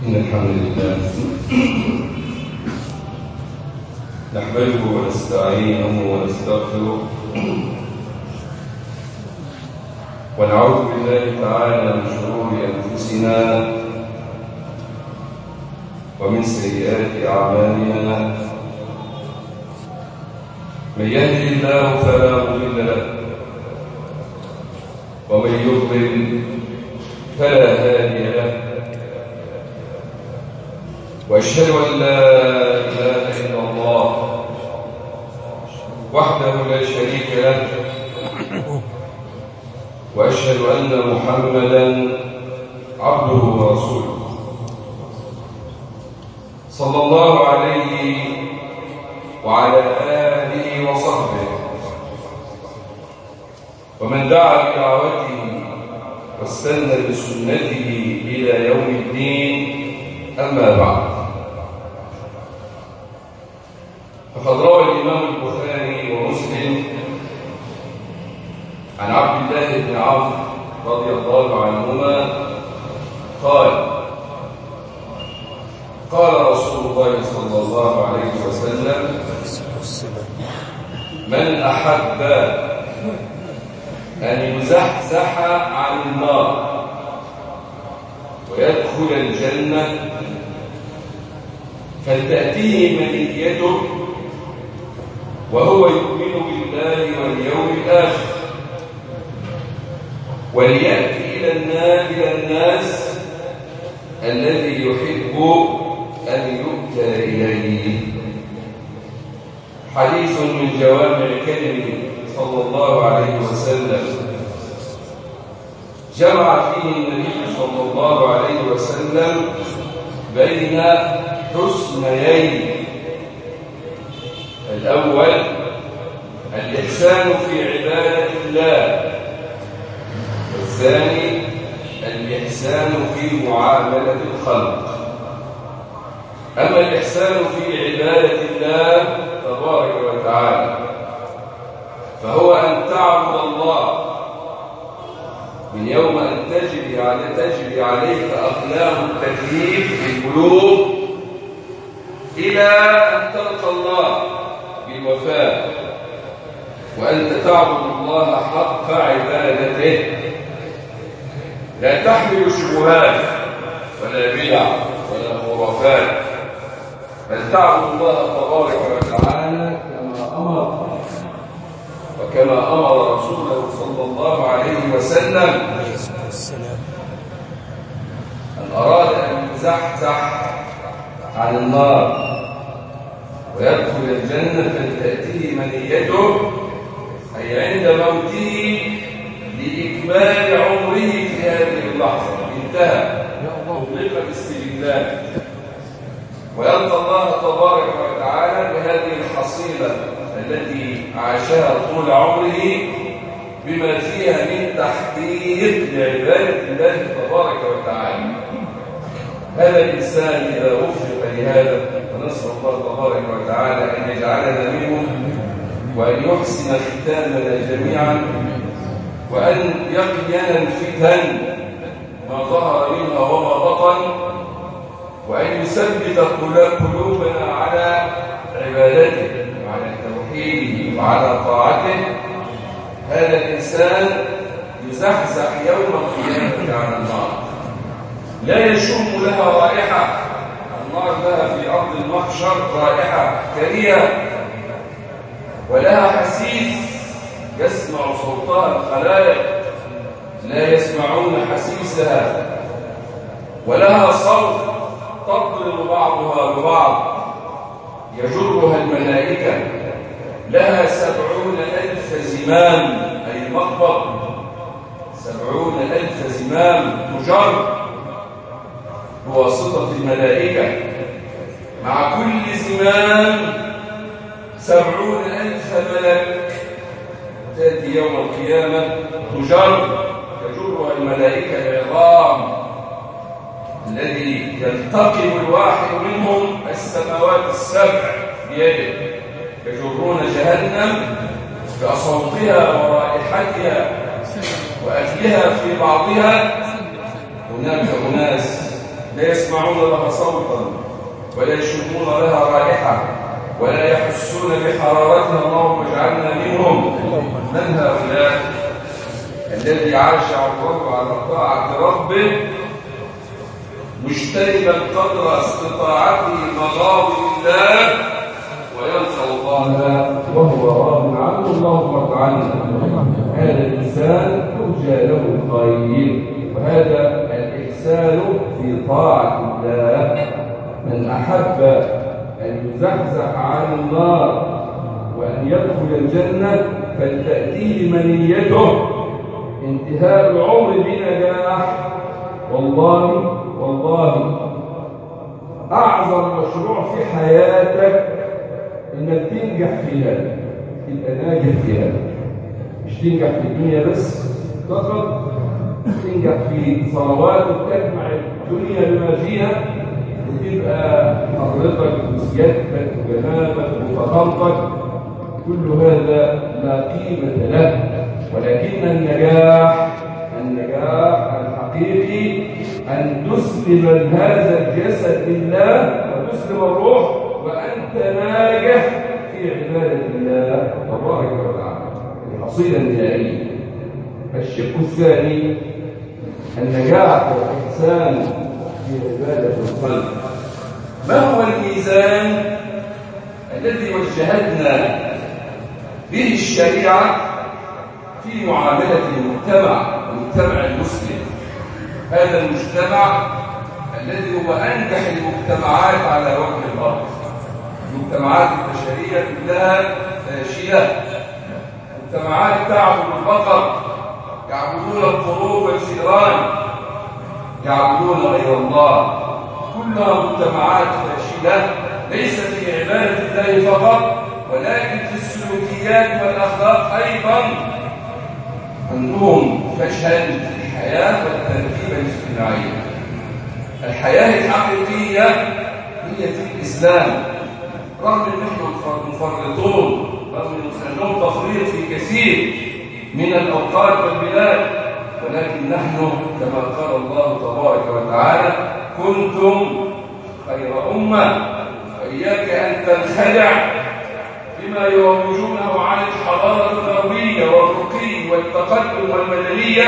إن الحمد لله نحمده ونستعينه ونستغفره ونعوذ بالله تعالى من شرور أنفسنا ومن سيئات أعمالنا. من يهده الله فلا مضل له ومن يضلل فلا هادي له، وأشهد أن لا إله إلا الله وحده لا شريك له، وأشهد أن محمدًا عبده ورسوله صلى الله عليه وعلى آله وصحبه ومن دعا بدعوته واستنى بسنته إلى يوم الدين. أما بعد، فقد روى الإمام البخاري ومسلم عن عبد الله بن عمرو رضي الله عنهما قال: قال رسول الله صلى الله عليه وسلم: من أحب أن يزحزح عن النار ويدخل الجنة فلتأتيه منيته وهو يؤمن بالله واليوم الآخر، وليأتي إلى الناس الذي يحب أن يؤتى إليه. حديث من جوامع كلمه صلى الله عليه وسلم جمع فيه النبي صلى الله عليه وسلم بين حسنيين: الأول الإحسان في عبادة الله، والثاني الإحسان في معاملة الخلق. أما الإحسان في عبادة الله تبارك وتعالى فهو أن تعبد الله من يوم أن تجري عليك أقلام التكليف في القلوب إلى أن تلقى الله بالوفاء، وأنت تعبد الله حق عبادته، لا تحمل شبهات ولا بدع ولا خرافات، بل تعبد الله تبارك وتعالى كما أمر، وكما أمر رسوله صلى الله عليه وسلم. من أراد أن يزحزح عن النار ويدخل الجنة فلتأتيه منيته، أي عند موته لإكمال عمره في هذه اللحظة انتهى، أطلق باستبدال، ويلقى الله تبارك وتعالى بهذه الحصيلة التي عاشها طول عمره بما فيها من تحقيق لعبادة الله تبارك وتعالى. هذا الإنسان إذا وفق لهذا، ونسأل الله تبارك وتعالى أن يجعلنا منهم، وأن يحسن ختامنا جميعا، وأن يقينا الفتن ما ظهر منها وما بطن، وأن يثبت قلوبنا على عبادته وعلى توحيده وعلى طاعته. هذا الإنسان يزحزح يوم القيامة عن النار، لا يشم لها رائحة. النار لها في أرض المحشر رائحة كريهة، ولها حسيس يسمع صوتها الخلائق لا يسمعون حسيسها، ولها صوت تضرب بعضها ببعض يجرها الملائكة، لها 70,000 زمام، أي مقبض 70,000 زمام تجر بواسطة الملائكة، مع كل زمام 70,000 ملك تأتي يوم القيامة تجرها الملائكة العظام الذي يلتقم الواحد منهم السماوات السبع بيده، يجرون جهنم بأصواتها ورائحتها وأكلها في بعضها. هناك أناس لا يسمعون لها صوتا ولا يشمون لها رائحة ولا يحسون بحرارتها. اللهم اجعلنا منهم. من هؤلاء؟ الذي عاش عمره على طاعة ربه مجتنبا قدر استطاعته مغاضب الله ويلقى الله وهو راض عنه. اللهم ارض عنا. هذا الإنسان يرجى له الخير، وهذا الإحسان في طاعة الله. من أحب أن يزحزح عن النار وأن يدخل الجنة فلتأتيه منيته انتهاء العمر بنجاح. والله أعظم مشروع في حياتك إنك تنجح فيها، تبقى ناجح فيها، مش تنجح في الدنيا بس فقط، تنجح في ثرواتك تجمع الدنيا بما فيها، وتبقى حضرتك وسيادتك وجنابك وفخامتك كل هذا لا قيمة له. ولكن النجاح الحقيقي أن تسلم هذا الجسد لله وتسلم الروح وأنت ناجح في عبادة الله تبارك وتعالى. الحصيلة النهائية. الشق الثاني النجاح والإحسان في عبادة القلب. ما هو الميزان الذي وجهتنا به الشريعة في معاملة المجتمع المسلم؟ هذا المجتمع الذي هو أنجح المجتمعات على وجه الأرض. المجتمعات البشرية كلها فاشلة، مجتمعات تعبد البقر، يعبدون القروب والفئران، يعبدون غير الله، كلها مجتمعات فاشلة ليس في عبادة الله فقط ولكن في السلوكيات والأخلاق أيضا. عندهم فشل في الحياة والتركيبة الاجتماعية. الحياة الحقيقية هي في الإسلام، رغم أن نحن مفرطون، رغم أن عندهم تفريط في كثير من الأوقات والبلاد، ولكن نحن كما قال الله تبارك وتعالى: كنتم خير أمة. وإياك أن تنخدع بما يروجونه عن الحضارة الغربية والرقي والتقدم والمدنية.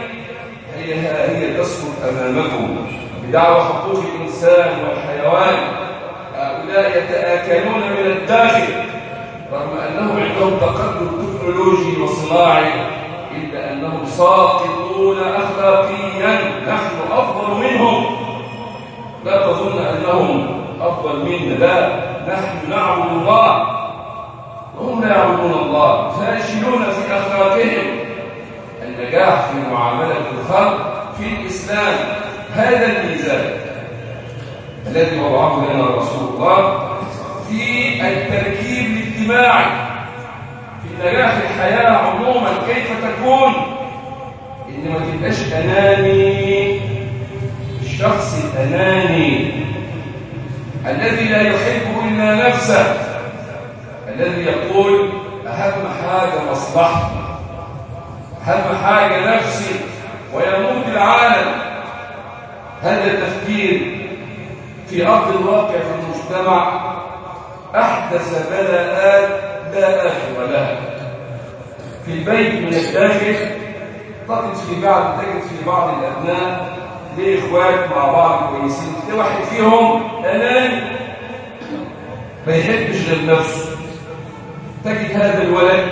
هي تسقط أمامكم بدعوى حقوق الإنسان والحيوان. هؤلاء يتآكلون من الداخل رغم أنهم عندهم تقدم تكنولوجي وصناعي، إلا أنهم ساقطون أخلاقيا. نحن أفضل منهم. لا تظن أنهم أفضل منا، لا، نحن نعبد الله وهم لا يعبدون الله، فاشلون في أخلاقهم. النجاح في معاملة الخلق في الإسلام هذا الميزان الذي وضعه لنا رسول الله في التركيب الاجتماعي، في نجاح الحياة عموما. كيف تكون؟ إن ما تبقاش أناني، الشخص الأناني الذي لا يحب إلا نفسه، الذي يقول أهم حاجة مصلحتي، أهم حاجة نفسي، ويموت العالم. هذا التفكير في أرض الواقع في المجتمع أحدث بلاءات لا آخر لها. في البيت من الداخل تجد في بعض الأبناء ليه إخوات مع بعض كويسين، تلاقي واحد فيهم أناني ما يحبش غير نفسه. تجد هذا الولد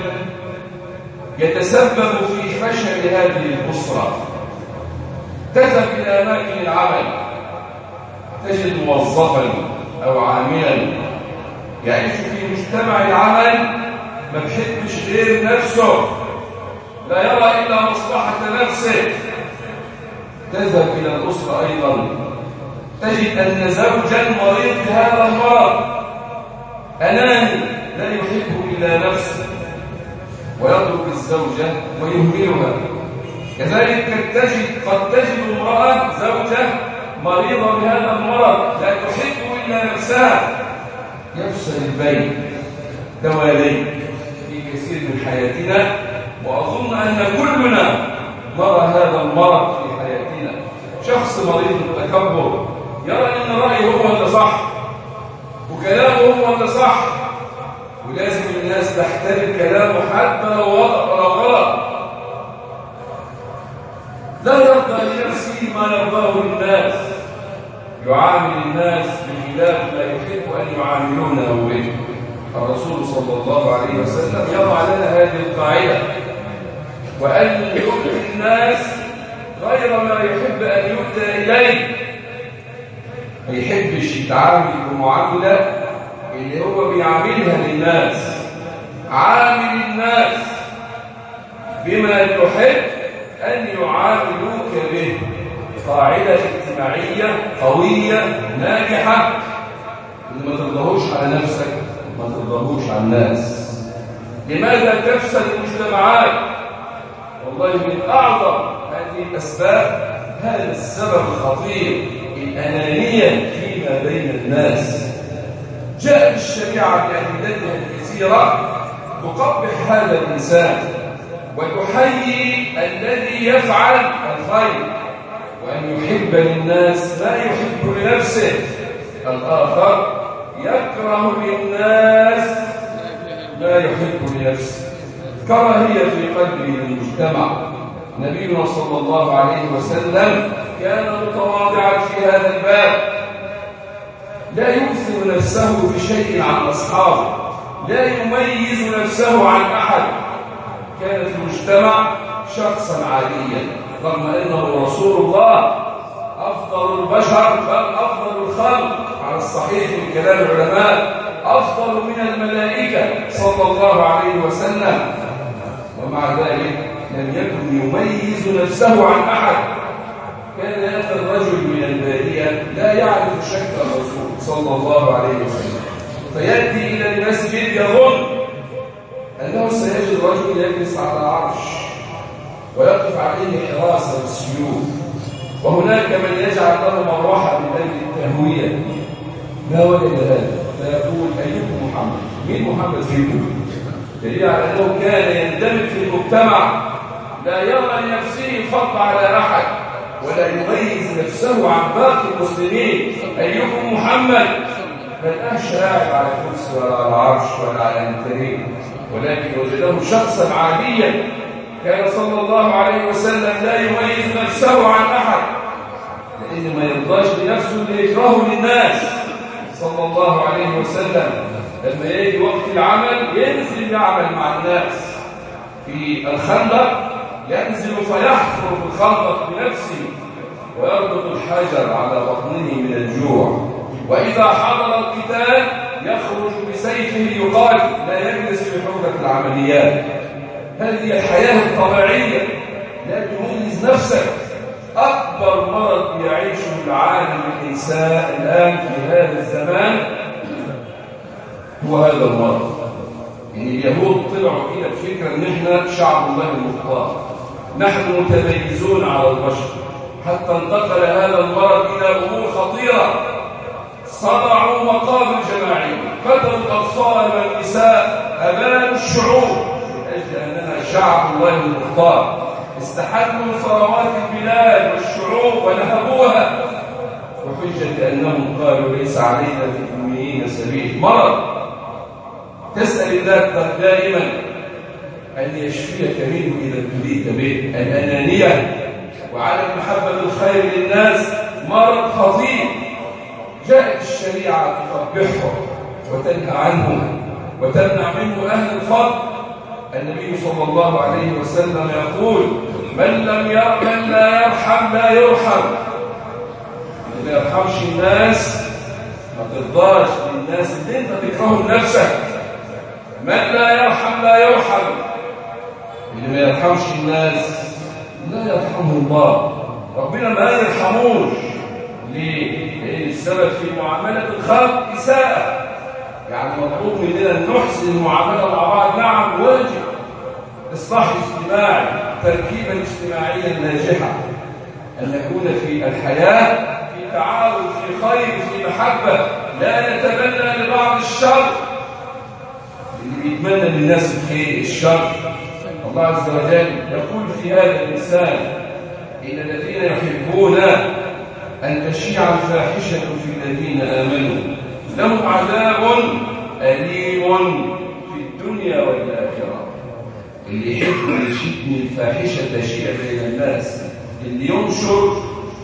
يتسبب في فشل هذه الأسرة. تذهب إلى أماكن العمل تجد موظفا أو عاملا يعيش في مجتمع العمل ما بيحبش غير نفسه، لا يرى إلا مصلحة نفسه. تذهب إلى الأسرة أيضا تجد أن زوجا مريض بهذا المرض، أناني لا يحب إلا نفسه ويترك الزوجة ويهملها. كذلك قد تجد امرأة زوجة مريضة بهذا المرض لا تحب إلا نفسها. يفشل البيت توالي في كثير من حياتنا، وأظن أن كلنا نرى هذا المرض في حياتنا. شخص مريض بالتكبر، يرى ان رايه هو اللي صح وكلامه هو اللي صح، ولازم الناس تحترم كلامه حتى لو غلط. لا يرضى لنفسه ما يرضاه للناس، يعامل الناس بخلاف ما يحب ان يعاملونه به. الرسول صلى الله عليه وسلم يضع لنا هذه القاعده، وان يؤتي الناس غير ما يحب ان يؤتى اليه. ما يحبش يتعامل بمعامله اللي هو بيعاملها للناس. عامل الناس بما تحب أن يعاملوك به. قاعدة اجتماعية قوية ناجحة، إن ما ترضاهوش على نفسك ما ترضاهوش على الناس. لماذا تفسد المجتمعات؟ والله من أعظم هذه الأسباب هذا السبب الخطير، الأنانية فيما بين الناس. جاءت الشريعة بأدلتها الكثيرة تقبح هذا الإنسان وتحيي الذي يفعل الخير، وأن يحب للناس ما يحب لنفسه. الآخر يكره للناس ما يحب لنفسه، كراهية في قلبه للمجتمع. نبينا صلى الله عليه وسلم كان متواضعا في هذا الباب، لا يؤثر نفسه بشيء عن أصحابه، لا يميز نفسه عن أحد. كان في المجتمع شخصا عاديا، رغم أنه رسول الله أفضل البشر بل أفضل الخلق على الصحيح من كلام العلماء، أفضل من الملائكة صلى الله عليه وسلم، ومع ذلك لم يكن يميز نفسه عن أحد. كان يأتي الرجل من البادية لا يعرف شكل الرسول صلى الله عليه وسلم، فيأتي إلى المسجد يظن أنه سيجد رجل يجلس على عرش ويقف عليه حراسة بالسيوف، وهناك من يجعل له مروحة من أجل التهوية. ما وجد هذا فيقول أيكم محمد؟ مين محمد فيكم؟ دليل على أنه كان يندمج في المجتمع، لا يرى لنفسه فضل على أحد ولا يميز نفسه عن باقي المسلمين. أيكم محمد؟ فالآن قاعد على كرسي ولا على عرش ولا على منتهى، ولكن وجده شخصا عاديا. كان صلى الله عليه وسلم لا يميز نفسه عن أحد، لأن ما يرضاش بنفسه اللي يكرهه للناس. صلى الله عليه وسلم لما يجي وقت العمل ينزل يعمل مع الناس. في الخندق ينزل فيحفر في الخندق بنفسه ويربط الحجر على بطنه من الجوع، وإذا حضر القتال يخرج بسيفه يقاتل، لا يجلس في حفرة العمليات. هذه الحياة الطبيعية، لا تميز نفسك. أكبر مرض يعيشه العالم الإنسان الآن في هذا الزمان هو هذا المرض. يعني اليهود طلعوا إلى الفكرة أن احنا شعب الله المختار، نحن متميزون على البشر، حتى انتقل هذا المرض إلى أمور خطيرة. صنعوا مقابر جماعية، قتلوا الأطفال والنساء، أبانوا الشعوب من أجل أننا شعب الله المختار. استحلوا ثروات البلاد والشعوب ونهبوها، وحجة أنهم قالوا ليس علينا في الأميين سبيل. مرض تسأل الله دائما أن يشفيك منه إذا ابتليت به. الأنانية وعدم محبة الخير للناس مرض خطير. جاءت الشريعة تقبحه وتنهى عنه وتمنع منه أهل الفضل. النبي صلى الله عليه وسلم يقول من لا يرحم لا يرحم. ما يرحمش الناس ما ترضاش للناس اللي انت تكرههم نفسك. من لا يرحم لا يرحم. اللي ما يرحمش الناس لا يرحمه الله. ربنا ما يرحموش. ليه؟ لأن السبب في معاملة الخلق إساءة. يعني مطلوب مننا أن نحسن المعاملة مع بعض. نعم واجب. إصلاح اجتماعي، تركيبا اجتماعيا ناجحة، أن نكون في الحياة في تعاون، في خير، في محبة، لا نتمنى لبعض الشر. اللي بيتمنى للناس الخير الشر. الله عز وجل يقول في هذا الإنسان إن الذين يحبون أن تشيع الفاحشة في الذين آمنوا لهم عذاب أليم في الدنيا والآخرة. اللي يحب يشيء الفاحشة تشيع بين الناس، اللي ينشر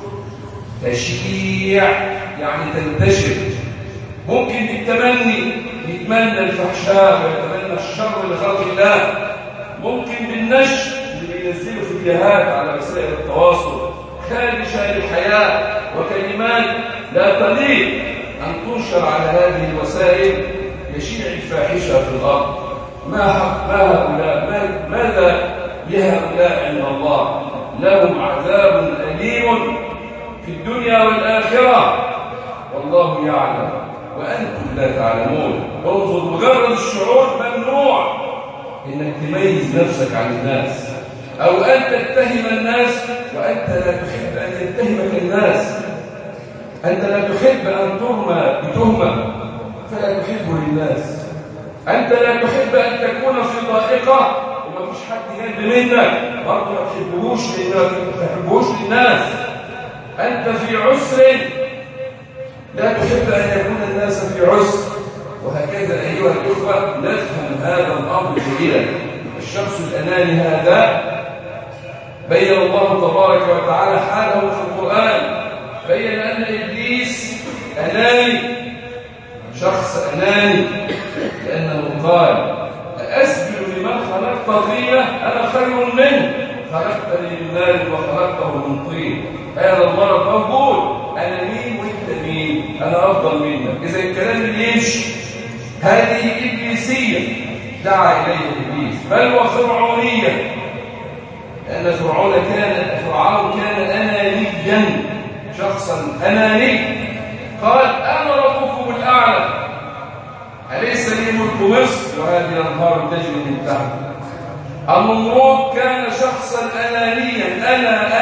تشيع يعني تنتشر، ممكن بالتمني يتمنى الفحشاء ويتمنى الشر لخلق الله، ممكن بالنشر اللي بينزلوا في الجهات على وسائل التواصل خارجة للحياة وكلمات لا تليق أن تنشر على هذه الوسائل يشيع الفاحشة في الأرض. ما هؤلاء ماذا لهؤلاء عند الله؟ لهم عذاب أليم في الدنيا والآخرة والله يعلم وأنتم لا تعلمون. انظر، مجرد الشعور ممنوع إنك تميز نفسك عن الناس أو أن تتهم الناس وأنت لا تحب أن يتهمك الناس. أنت لا تحب أن ترمى بتهمة فلا تحب للناس. أنت لا تحب أن تكون في ضائقة وما فيش حد جنب منك برضه ما تحبهوش للناس. أنت في عسر لا تحب أن يكون الناس في عسر. وهكذا أيها الأخوة نفهم هذا الأمر جيدا. الشخص الأناني هذا بين الله تبارك وتعالى حاله في القرآن، بين أن إبليس أناني، شخص أناني، لأنه قال أسجد لمن خلقت طينا أنا خير منه خلقتني من نار وخلقته من طين. هذا المرض موجود، أنا مين وأنت مين؟ أنا أفضل منك. إذا الكلام اللي يمشي هذه إبليسية دعا إليه إبليس، بل وفرعونية، لأن فرعون كان أنانيا، شخصا أناني. قال أنا ربكم الأعلى، أليس لي ملك مصر وهذه الأنهار تجري من تحت. النمرود كان شخصا أنانيا،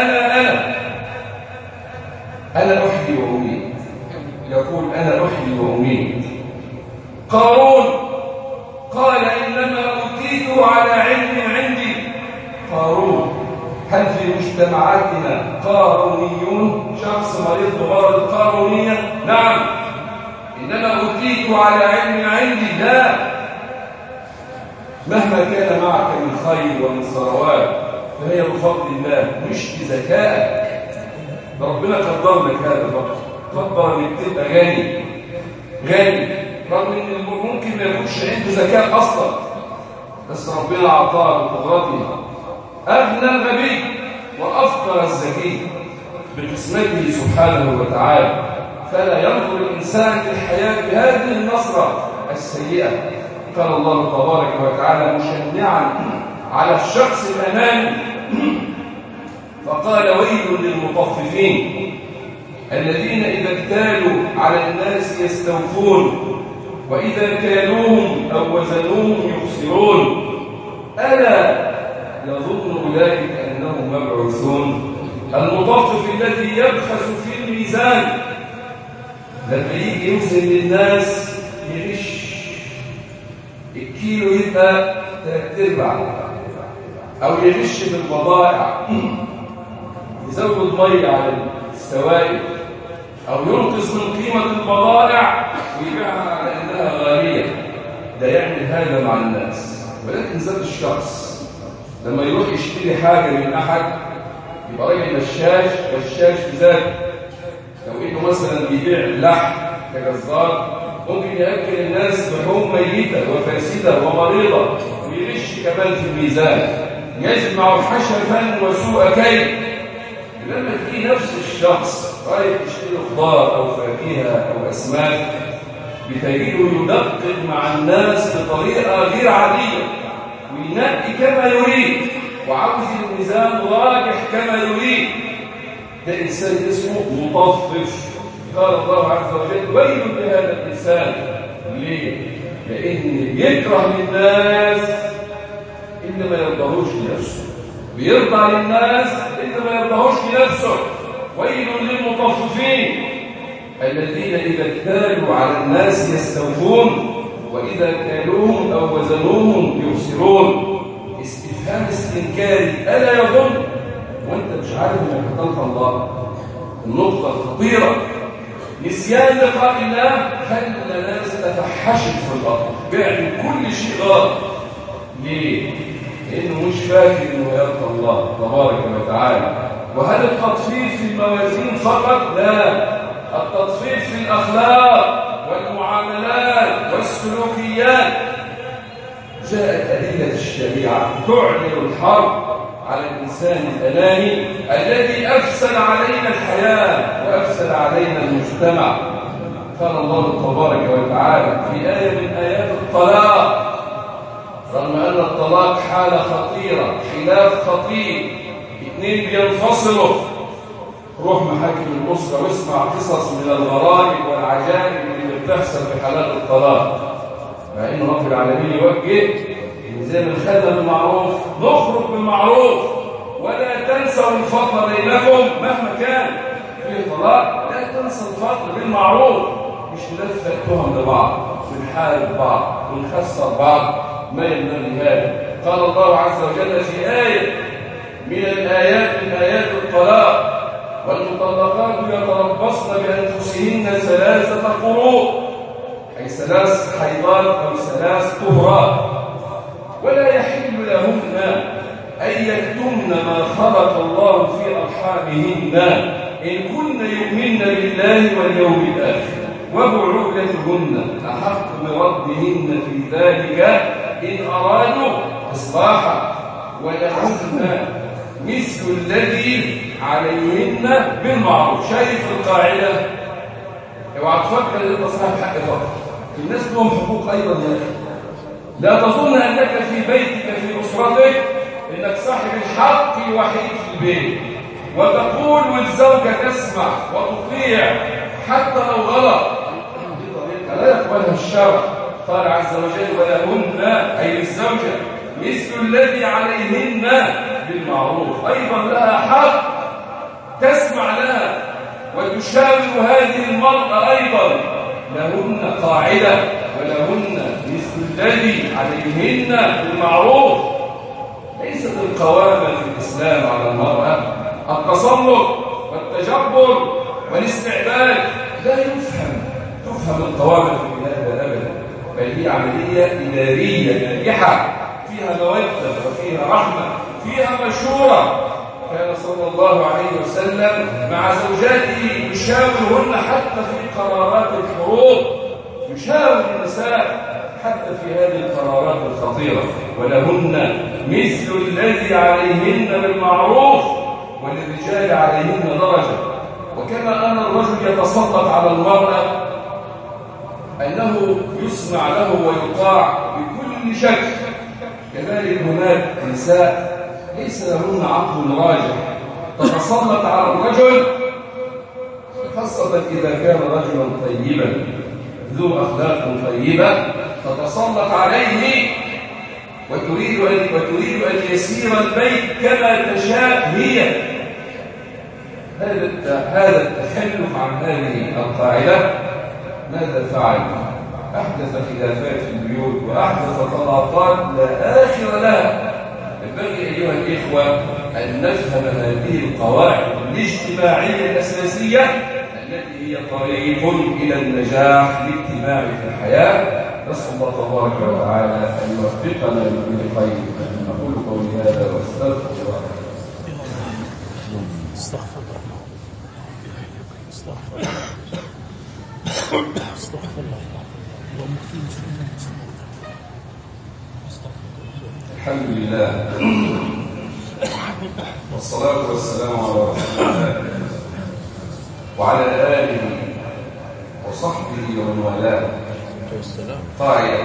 أنا أحيي وأميت، يقول أنا أحيي وأميت. قارون قال إنما أوتيته على علم عندي. قارون، هل في مجتمعاتنا قارونيون؟ شخص مريض بمرض القارونية؟ نعم. إنما أوتيته على علم عندي؟ لا. مهما كان معك من خير ومن ثروات فهي بفضل الله مش بذكائك. ربنا قدر لك هذا الوقت، قدر انك تبقى غني رغم ان ممكن ما يكونش عنده ذكاء اصلا، بس ربنا اعطاه بقدرته. اغنى الغبي وافقر الذكي بقسمته سبحانه وتعالى. فلا ينظر الانسان للحياه بهذه النظره السيئه. قال الله تبارك وتعالى مشنعا على الشخص الاناني فقال ويل للمطففين الذين إذا اكتالوا على الناس يستوفون وإذا كالوهم أو وزنوهم يخسرون ألا يظن أولئك أنهم مبعوثون. المطفف الذي يبخس في الميزان لما يجي يوزن للناس يغش، الكيلو يبقى 3/4 أو يغش في البضائع، يزود مية على السوائل أو ينقص من قيمة البضائع ويبيعها على أنها غالية. ده يعمل هذا مع الناس. ولكن ذات الشخص لما يروح يشتري حاجة من أحد يبقى راجل غشاش بذاته. لو إنه مثلا بيبيع لحم كجزار ممكن يأكل الناس لحوم ميتة وفاسدة ومريضة ويغش كمان في الميزان، يجمع حشفا وسوء كيد. لما تجي نفس الشخص رايح يشتري خضار أو فاكهة أو أسماك بتجده يدقق مع الناس بطريقة غير عادية وينقي كما يريد وعاوز الميزان راجح كما يريد. ده إنسان اسمه مطفف. قال الله عز وجل ويل لهذا الإنسان. ليه؟ لأن يكره للناس إنما يرضاهوش لنفسه، بيرضى للناس إنما يرضاهوش لنفسه. ويل للمطففين الذين إذا اكتالوا على الناس يستوفون وإذا كالوهم أو وزنوهم يخسرون. استفهام استنكاري. ألا يظن وأنت مش عارف أنك تلقى الله؟ النقطة الخطيرة. نسيان لقاء الله خلى الناس تفحشت في الأرض، بيعمل كل شيء غلط. ليه؟ لأنه مش فاكر إنه يلقى الله تبارك وتعالى. وهل التطفيف في الموازين فقط؟ لا، التطفيف في الأخلاق والمعاملات والسلوكيات. جاءت أدلة الشريعة تعلن الحرب على الإنسان الأناني الذي أفسد علينا الحياة وأفسد علينا المجتمع. قال الله تبارك وتعالى في آية من آيات الطلاق، رغم أن الطلاق حالة خطيرة، خلاف خطير، اثنين بينفصلوا، روح محاكم الأسرة واسمع قصص من الغرائب والعجائب اللي بتحصل في حالات الطلاق. مع إن رب العالمين يوجه زي ما دخلنا بالمعروف نخرج بالمعروف، ولا تنسوا الفضل بينكم مهما كان في طلاق، لا تنسوا الفضل بالمعروف، مش نلفق تهم لبعض ونحارب بعض ونخسر بعض، ما ينبغي هذا. قال الله عز وجل في آية من الآيات من آيات الطلاق: والمطلقات يتربصن بأنفسهن 3 قروء، أي 3 حيضات أو 3 طهرات، ولا يحل لهن أن يكتمن ما خلق الله في أرحامهن إن كن يؤمن بالله واليوم الآخر، وبعولتهن أحق بردهن في ذلك إن أرادوا إصلاحا، ولهن مثل الذي عليهن بالمعروف. شايف القاعدة؟ اوعى تفكر ان انت صاحب حق فقط، الناس لهم حقوق ايضا يا اخي. لا تظن انك في بيتك في اسرتك انك صاحب الحق الوحيد في البيت وتقول والزوجه تسمع وتطيع حتى لو غلط. دي طريقه لا يقبلها الشرع. قال عز وجل: ولهن اي الزوجه مثل الذي عليهن بالمعروف، ايضا لها حق تسمع لها وتشاور هذه المرأة أيضا. لهن قاعدة: ولهن مثل الذي عليهن بالمعروف. ليست القوامة في الإسلام على المرأة التسلط والتجبر والاستعباد، لا تفهم القوامة في هذا أبدا، بل هي عملية إدارية ناجحة فيها مودة وفيها رحمة فيها مشورة. كان صلى الله عليه وسلم مع زوجاته يشاورهن حتى في قرارات الحروب، يشاور النساء حتى في هذه القرارات الخطيرة. ولهن مثل الذي عليهن بالمعروف وللرجال عليهن درجة. وكما أن الرجل يتسلط على المرأة أنه يسمع له ويطاع بكل شكل، كذلك هناك نساء ليس لهن عقل راجع تتسلط على الرجل، خاصة إذا كان رجلا طيبا ذو أخلاق طيبة، تتسلط عليه وتريد أن يسير البيت كما تشاء هي. هذا التخلف عن هذه القاعدة ماذا فعل؟ أحدث خلافات في البيوت وأحدث طلاقات لا آخر لها. ينبغي أيها الإخوة أن نفهم هذه القواعد الاجتماعية الأساسية التي هي طريق إلى النجاح الاجتماعي في الحياة. نسأل الله تبارك وتعالى أن يوفقنا لكل خير. أقول قولي هذا وأستغفر الله. استغفر الله. استغفر الله. الحمد لله والصلاة والسلام على رسول الله وعلى آله وصحبه ومن والاه. قاعدة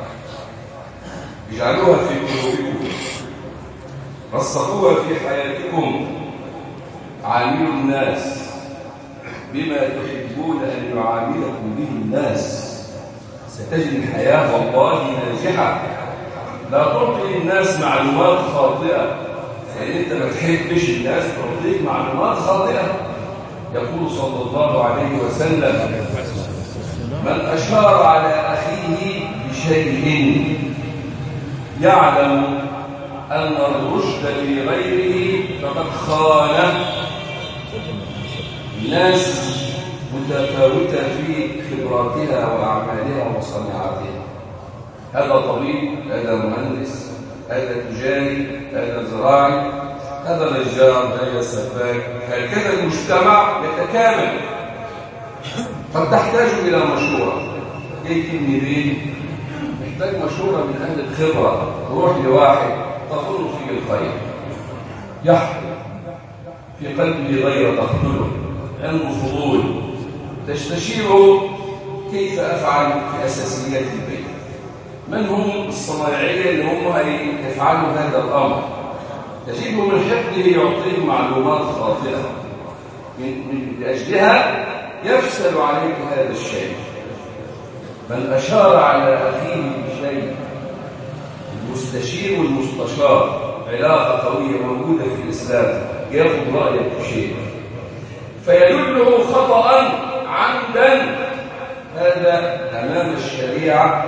اجعلوها في قلوبكم، رسخوها في حياتكم: عاملوا الناس بما تحبون أن يعاملكم به الناس، ستجد الحياة والله ناجحة. لا تعطي الناس معلومات خاطئة، لأن أنت ما تحبش الناس تعطيك معلومات خاطئة. يقول صلى الله عليه وسلم: من أشار على أخيه بشيء يعلم أن الرشد في غيره فقد خانه الناس متفاوتة في خبراتها وأعمالها وصناعاتها. هذا طبيب، هذا مهندس، هذا تجاري، هذا زراعي، هذا نجار، هذا سباك. هكذا المجتمع يتكامل. قد تحتاج إلى مشورة. كيف منين؟ محتاج مشورة من أهل الخبرة. روح لواحد تظن فيه الخير، يحكم في قلبه غير تقتله، عنده فضول، تستشيره كيف أفعل في أساسيات البيت. من هم الصنايعية اللي هم يفعلوا هذا الأمر؟ تجده من حقه يعطيه معلومات خاطئة من أجلها يفسد عليك هذا الشيء. من أشار على أخيه بشيء، المستشير والمستشار علاقة قوية موجودة في الإسلام، يأخذ رأيك في شيء فيدله خطأ عمدا، هذا أمام الشريعة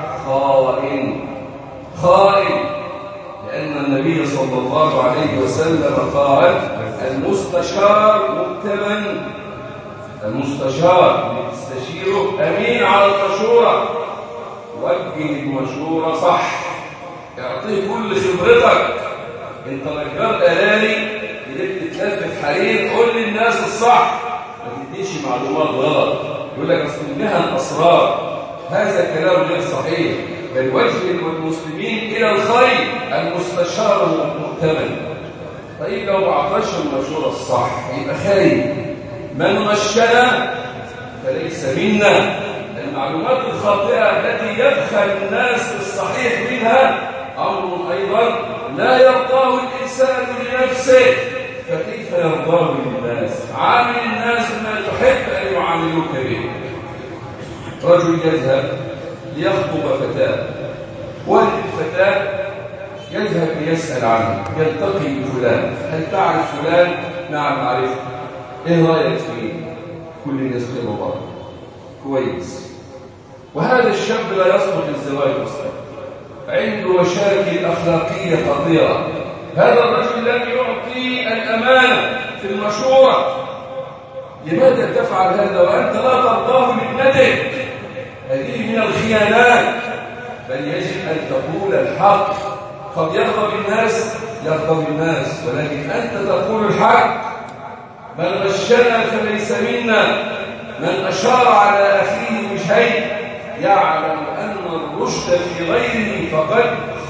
خائن، لأن النبي صلى الله عليه وسلم قال: المستشار مؤتمن، المستشار يستشيره أمين على المشورة، وجه المشورة صح، اعطيه كل خبرتك. انت نجار آلالي بدك تتلفت حرير، قول للناس الصح، ما تديش معلومات غلط. يقول لك اصل المهن اسرار، هذا كلام غير صحيح. بل وجه المسلمين الى الخير، المستشار مؤتمن. طيب لو ما اعطاش المشوره الصح يبقى خاين. من غشنا فليس منا. المعلومات الخاطئه التي يبخل الناس بالصحيح منها امر ايضا لا يرضاه الانسان لنفسه، فكيف يرضاه للناس؟ عامل الناس ما تحب ان يعاملوك به. رجل يذهب ليخطب فتاه، والد الفتاه يذهب ليسال عنه، يلتقي بفلان: هل تعرف فلان؟ نعم اعرفه. ايه رايك فيه؟ كل الناس كده بعض كويس. وهذا الشاب لا يصلح للزواج اصلا، عنده مشاكل اخلاقيه خطيره. هذا الرجل لم يعطي الامانه في المشوره. لماذا تفعل هذا وانت لا ترضاه لابنتك؟ هذه من الخيانات. بل يجب ان تقول الحق. قد يغضب الناس، ولكن انت تقول الحق. من غشنا فليس منا. من اشار على اخيه بشيء يعلم ان الرشد في غيره فقد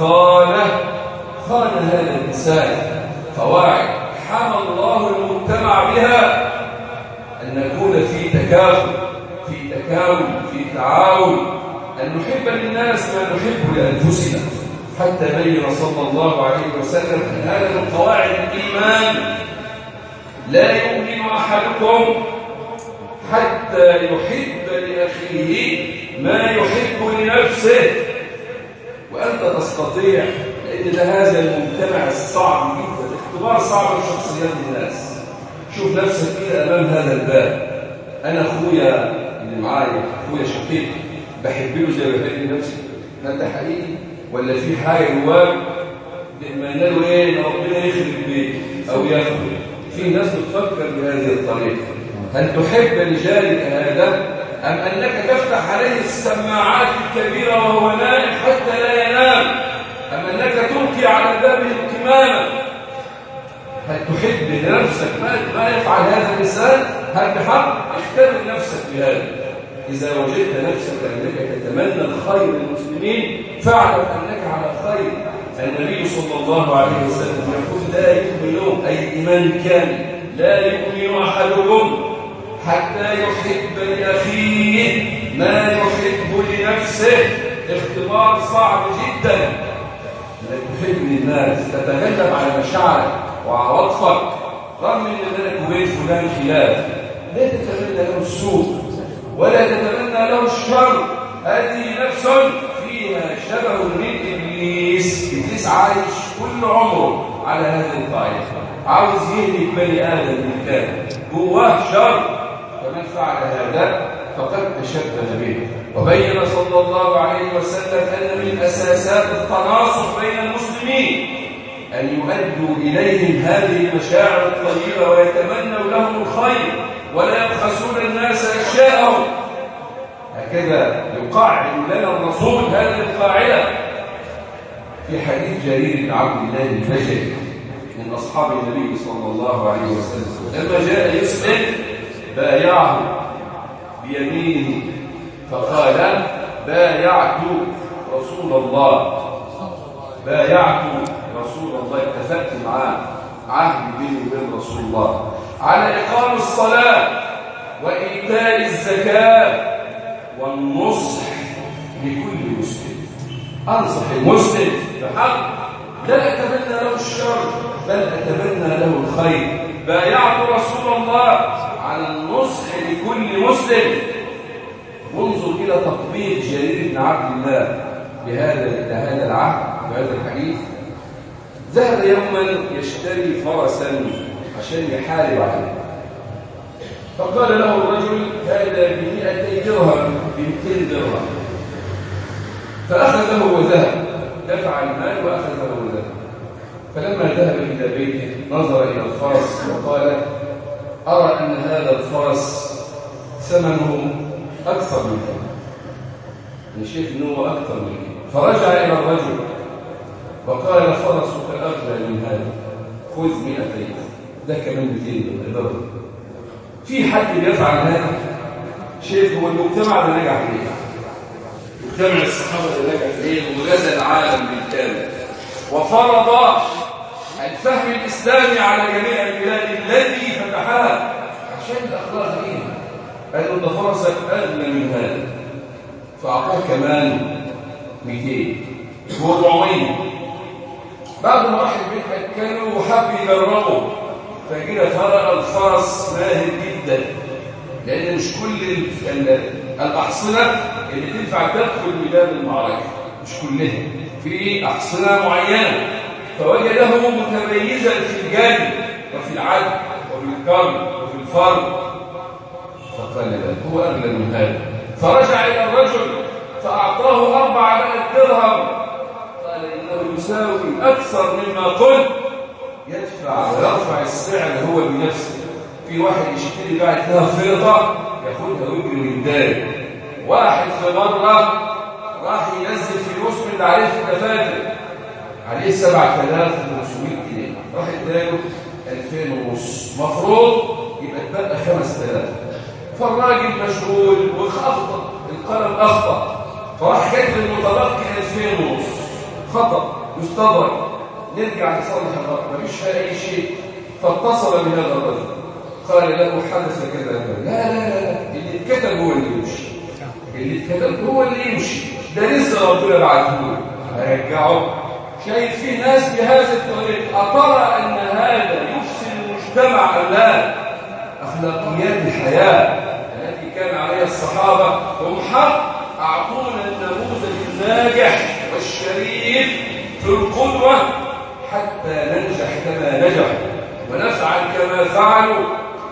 خان هذا الانسان. قواعد حمى الله المجتمع بها، ان نكون في تكافل، في تكامل، في تعاون، ان نحب للناس ما نحب لانفسنا. حتى بين صلى الله عليه وسلم ان هذا من قواعد الايمان: لا يؤمن احدكم حتى يحب لاخيه ما يحب لنفسه. وانت تستطيع، لان ده هذا المجتمع الصعب جدا، اختبار صعب لشخصيات الناس. شوف نفسك كده امام هذا الباب. انا اخويا اللي معايا، اخويا شقيق، بحب له زي ما بحب نفسي. انت حقيقي ولا في حاجه جواك بتمنى له ايه؟ ان ربنا يخرب البيت او ياخده. في ناس بتفكر بهذه الطريقه. هل تحب لجارك هذا ام انك تفتح عليه السماعات الكبيره وهو نائم حتى لا ينام؟ ام انك تلقي على بابه القمامه؟ هل تحب لنفسك ما يفعل هذا الانسان؟ هل بحق؟ اختبر نفسك بهذا. اذا وجدت نفسك انك تتمنى الخير للمسلمين فاعلم انك على خير. النبي صلى الله عليه وسلم يقول: لا يؤمن، اي ايمان كامل، لا يؤمن احدكم حتى يحب لاخيه ما يحب لنفسه. اختبار صعب جدا. انك تحب للناس، تتغلب على مشاعرك وعواطفك، رغم ان بينك وبين فلان خلاف. لا تتمنى له السوء ولا تتمنى له الشر. هذه نفس فيها شبه من ابليس. ابليس عايش كل عمره على هذه القاعده، عاوز يهلك بني ادم من كان جواه شر. فمن فعل هذا فقد تشبه به. وبين صلى الله عليه وسلم ان من اساسات التناصر بين المسلمين ان يؤدوا اليهم هذه المشاعر الطيبه ويتمنوا لهم الخير. ولا يبخسون الناس أشياءهم. هكذا يقاعد لنا الرسول هذه القاعدة. في حديث جرير بن عبد الله البجلي من أصحاب النبي صلى الله عليه وسلم لما جاء يسلم بايعه بيمينه فقال بايعت رسول الله، بايعت رسول الله، اتفقت معاه عهد بيني وبين رسول الله على إقام الصلاة وإيتاء الزكاة والنصح لكل مسلم. أنصح المسلم بحق، لا أتمنى له الشر بل أتمنى له الخير. بايعت رسول الله على النصح لكل مسلم. وانظر إلى تطبيق جرير بن عبد الله بهذا العهد وهذا الحديث. ذهب يوما يشتري فرسا عشان يحارب عليه، فقال له الرجل هذا ب200 درهم، ب200 درهم. فأخذه وذهب، دفع المال وأخذه وذهب. فلما ذهب إلى بيته نظر إلى الفرس وقال أرى أن هذا الفرس ثمنه أكثر من كذا، أنا شايف أنه أكثر من كذا. فرجع إلى الرجل وقال فرسك أغلى من هذا، خذ 200، ده كمان 200 درهم. في حد يفعل هذا؟ شايف هو المجتمع ده نجح ليه؟ مجتمع الصحابة ده نجح ليه؟ وغزا العالم بالكامل وفرض الفهم الإسلامي على جميع البلاد التي فتحها عشان الأخلاق دي. قالوا ده فرسك أغلى من هذا، فأعطوه كمان 200 و400. بعد ما راح البيت كانوا وحب يجربوا، فكده فرق الفرس ماهر جدا، لأن مش كل الأحصنة اللي تنفع تدخل ميدان المعركة، مش كلها، في أحصنة معينة. فوجده متميزا في الجري وفي العدل وفي الكرم وفي الفرد، فقال له هو أغلى من هذا. فرجع إلى الرجل فأعطاه 400 درهم، قال إنه يساوي أكثر مما قلت. يدفع ويرفع السعر هو بنفسه. في واحد يشتري بعد لها فضة ياخدها ويجري من داره. واحد في مرة راح ينزل فلوس من اللي عليه في الدفاتر، عليه 7500 جنيه، راح اداله 2500، مفروض يبقى اتبقى 5000. فالراجل مشغول وخطأ، القلم أخطأ، فراح كاتب المتبقي 2500 خطأ يستدرك. نرجع نصلح الخطأ، مفيش فيها أي شيء. فاتصل بهذا الرجل قال له حدث كذا كذا. لا لا لا، اللي اتكتب هو اللي يمشي، اللي اتكتب هو اللي يمشي، ده لسه ربنا بعته له هيرجعه. شايف في ناس بهذا الطريق. أترى أن هذا يفسد المجتمع أم لا؟ أخلاقيات الحياة التي كان عليها الصحابة هم حق أعطونا النموذج الناجح والشريف في القدوة حتى ننجح كما نجحوا ونفعل كما فعلوا.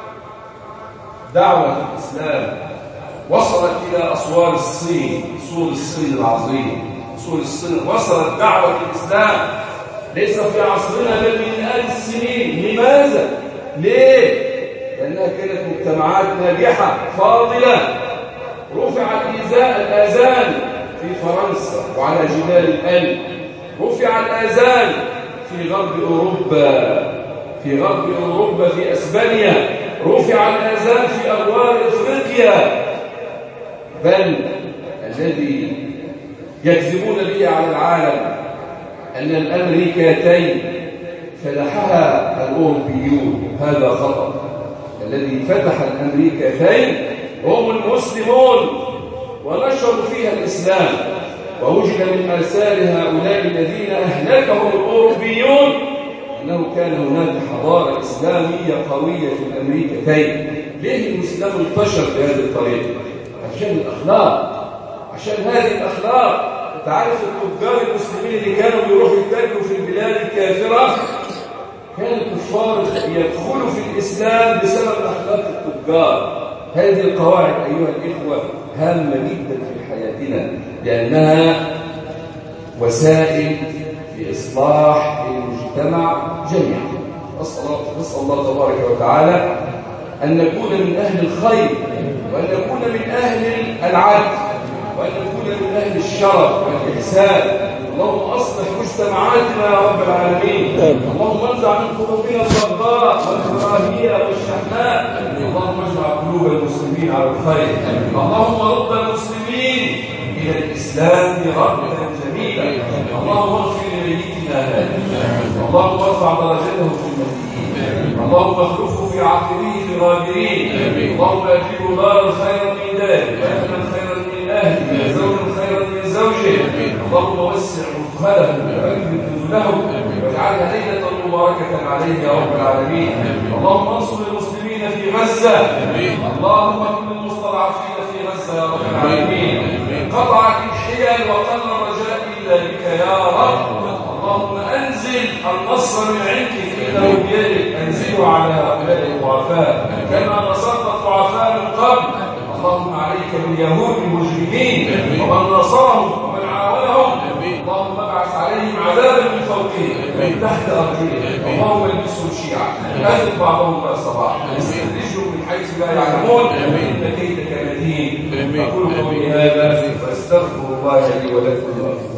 دعوة الإسلام وصلت إلى أسوار الصين، سور الصين العظيم، سور الصين. وصلت دعوة الإسلام ليس في عصرنا بل من آلاف السنين. لماذا؟ ليه؟ لأنها كانت مجتمعات ناجحة فاضلة. رفع الآذان في فرنسا وعلى جبال الألب، رفع الآذان في غرب أوروبا، في أسبانيا، رفع الآذان في أغوار إفريقيا. بل الذي يكذبون به على العالم أن الأمريكتين فتحها الأوروبيون، هذا خطأ. الذي فتح الأمريكتين هم المسلمون ونشروا فيها الإسلام، ووجد من آثار هؤلاء الذين أهلكهم الأوروبيون أنه كان هناك حضارة إسلامية قوية في الأمريكتين. ليه الإسلام انتشر بهذه الطريقة؟ عشان الأخلاق، عشان هذه الأخلاق. تعرف التجار المسلمين اللي كانوا بيروحوا يتاجروا في البلاد الكافرة، كان الكفار يدخلوا في الإسلام بسبب أخلاق التجار. هذه القواعد أيها الإخوة هامة جدا في حياتنا، لأنها وسائل لإصلاح المجتمع جميعا. أسأل الله تبارك وتعالى أن نكون من أهل الخير، وأن نكون من أهل العدل، وأن نكون من أهل الشرف والإحسان. اللهم أصلح مجتمعاتنا يا رب العالمين. اللهم انزع من قلوبنا البغضاء والكراهية والشحناء. اللهم اجمع قلوب المسلمين على الخير. اللهم رد المسلمين إلى الإسلام ردا جميلا. اللهم اغفر لميتنا هذا، اللهم ارفع درجته في المهديين، اللهم اخلفه في عقبه في الغابرين، اللهم اجعله دارا خيرا من داره، واهلا خيرا من اهله، وزوجا خيرا من زوجه. اللهم وسع مدخله واكرم نزله، واجعلها ليله مباركه عليه يا رب العالمين. اللهم انصر المسلمين في غزه، اللهم كن المستضعفين في غزه يا رب العالمين. انقطعت الحيل وقل الرجاء الا بك يا رب. اللهم انزل النصر من عندك انه بيدك، انزله على هؤلاء الضعفاء كما نصرت الضعفاء من قبل. اللهم عليك باليهود المجرمين ومن نصرهم ومن عاونهم. اللهم ابعث عليهم عذابا من فوقهم من تحت ارجلهم. اللهم البسهم شيعا، اذب بعضهم باس بعض، استخرجهم من حيث لا يعلمون، ان كيدك متين. اقول قولي هذا واستغفر الله لي ولكم.